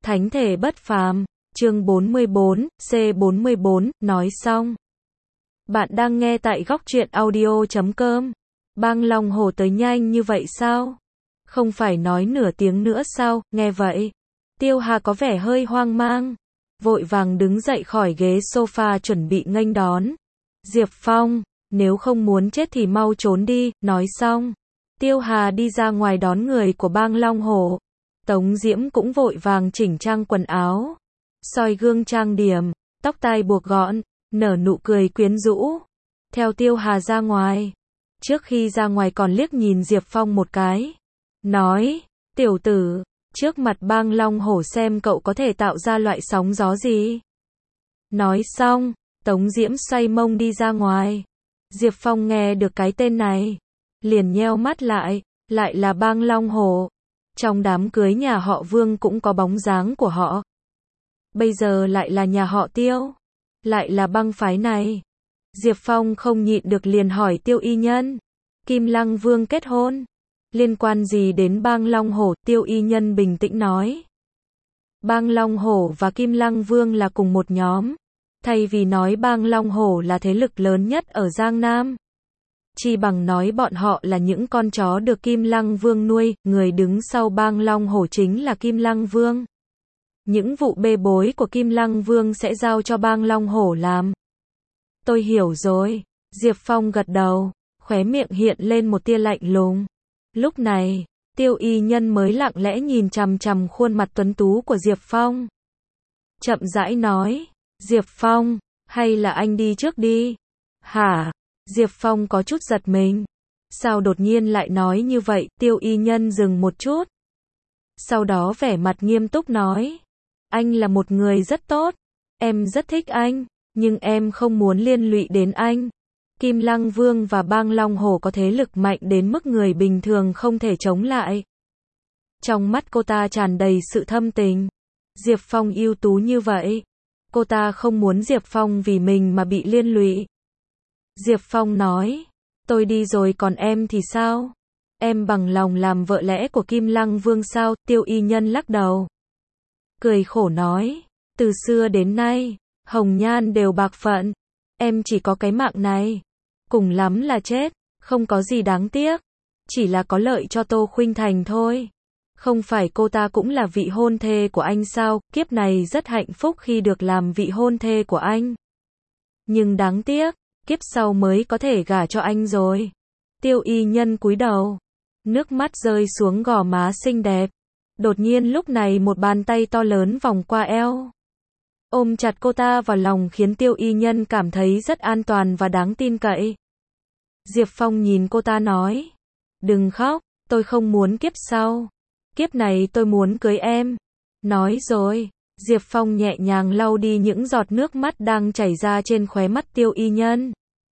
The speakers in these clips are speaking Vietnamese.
Thánh thể bất phàm, chương 44, C44, nói xong. Bạn đang nghe tại góc truyện audio.com. Bang Long Hổ tới nhanh như vậy sao? Không phải nói nửa tiếng nữa sao? Nghe vậy, Tiêu Hà có vẻ hơi hoang mang, vội vàng đứng dậy khỏi ghế sofa chuẩn bị nghênh đón. Diệp Phong, nếu không muốn chết thì mau trốn đi, nói xong. Tiêu Hà đi ra ngoài đón người của Bang Long Hổ. Tống Diễm cũng vội vàng chỉnh trang quần áo, soi gương trang điểm, tóc tai buộc gọn, nở nụ cười quyến rũ. Theo Tiêu Hà ra ngoài. Trước khi ra ngoài còn liếc nhìn Diệp Phong một cái. Nói, tiểu tử, trước mặt Bang Long Hổ xem cậu có thể tạo ra loại sóng gió gì. Nói xong, Tống Diễm xoay mông đi ra ngoài. Diệp Phong nghe được cái tên này, liền nheo mắt lại là Bang Long Hổ. Trong đám cưới nhà họ Vương cũng có bóng dáng của họ. Bây giờ lại là nhà họ Tiêu, lại là bang phái này. Diệp Phong không nhịn được liền hỏi Tiêu Y Nhân, Kim Lăng Vương kết hôn, liên quan gì đến Bang Long Hổ? Tiêu Y Nhân bình tĩnh nói, Bang Long Hổ và Kim Lăng Vương là cùng một nhóm. Thay vì nói Bang Long Hổ là thế lực lớn nhất ở Giang Nam, chi bằng nói bọn họ là những con chó được Kim Lăng Vương nuôi. Người đứng sau Bang Long Hổ chính là Kim Lăng Vương. Những vụ bê bối của Kim Lăng Vương sẽ giao cho Bang Long Hổ làm. Tôi hiểu rồi. Diệp Phong gật đầu, khóe miệng hiện lên một tia lạnh lùng. Lúc này, Tiêu Y Nhân mới lặng lẽ nhìn chằm chằm khuôn mặt tuấn tú của Diệp Phong. Chậm rãi nói, Diệp Phong, hay là anh đi trước đi? Hả? Diệp Phong có chút giật mình. Sao đột nhiên lại nói như vậy? Tiêu Y Nhân dừng một chút, sau đó vẻ mặt nghiêm túc nói, anh là một người rất tốt, em rất thích anh, nhưng em không muốn liên lụy đến anh. Kim Lăng Vương và Bang Long Hổ có thế lực mạnh đến mức người bình thường không thể chống lại. Trong mắt cô ta tràn đầy sự thâm tình. Diệp Phong ưu tú như vậy, cô ta không muốn Diệp Phong vì mình mà bị liên lụy. Diệp Phong nói, tôi đi rồi còn em thì sao? Em bằng lòng làm vợ lẽ của Kim Lăng Vương sao? Tiêu Y Nhân lắc đầu, cười khổ nói, từ xưa đến nay, hồng nhan đều bạc phận. Em chỉ có cái mạng này, cùng lắm là chết, không có gì đáng tiếc. Chỉ là có lợi cho Tô Khuynh Thành thôi. Không phải cô ta cũng là vị hôn thê của anh sao? Kiếp này rất hạnh phúc khi được làm vị hôn thê của anh. Nhưng đáng tiếc, kiếp sau mới có thể gả cho anh rồi. Tiêu Y Nhân cúi đầu, nước mắt rơi xuống gò má xinh đẹp. Đột nhiên lúc này một bàn tay to lớn vòng qua eo, ôm chặt cô ta vào lòng khiến Tiêu Y Nhân cảm thấy rất an toàn và đáng tin cậy. Diệp Phong nhìn cô ta nói, đừng khóc, tôi không muốn kiếp sau. Kiếp này tôi muốn cưới em. Nói rồi, Diệp Phong nhẹ nhàng lau đi những giọt nước mắt đang chảy ra trên khóe mắt Tiêu Y Nhân.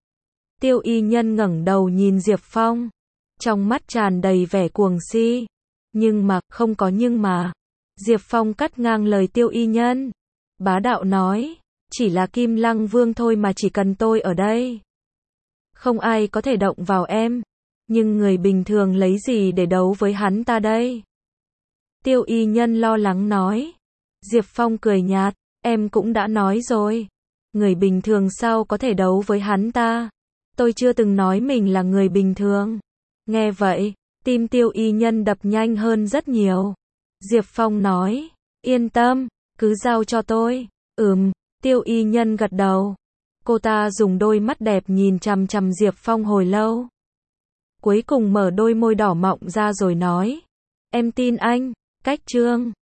Tiêu Y Nhân ngẩng đầu nhìn Diệp Phong, trong mắt tràn đầy vẻ cuồng si. Nhưng mà, không có nhưng mà. Diệp Phong cắt ngang lời Tiêu Y Nhân, bá đạo nói, chỉ là Kim Lăng Vương thôi mà, chỉ cần tôi ở đây, không ai có thể động vào em. Nhưng người bình thường lấy gì để đấu với hắn ta đây? Tiêu Y Nhân lo lắng nói. Diệp Phong cười nhạt, em cũng đã nói rồi, người bình thường sao có thể đấu với hắn ta? Tôi chưa từng nói mình là người bình thường. Nghe vậy, tim Tiêu Y Nhân đập nhanh hơn rất nhiều. Diệp Phong nói, yên tâm, cứ giao cho tôi. Tiêu Y Nhân gật đầu. Cô ta dùng đôi mắt đẹp nhìn chằm chằm Diệp Phong hồi lâu. Cuối cùng mở đôi môi đỏ mọng ra rồi nói, em tin anh. Cách chương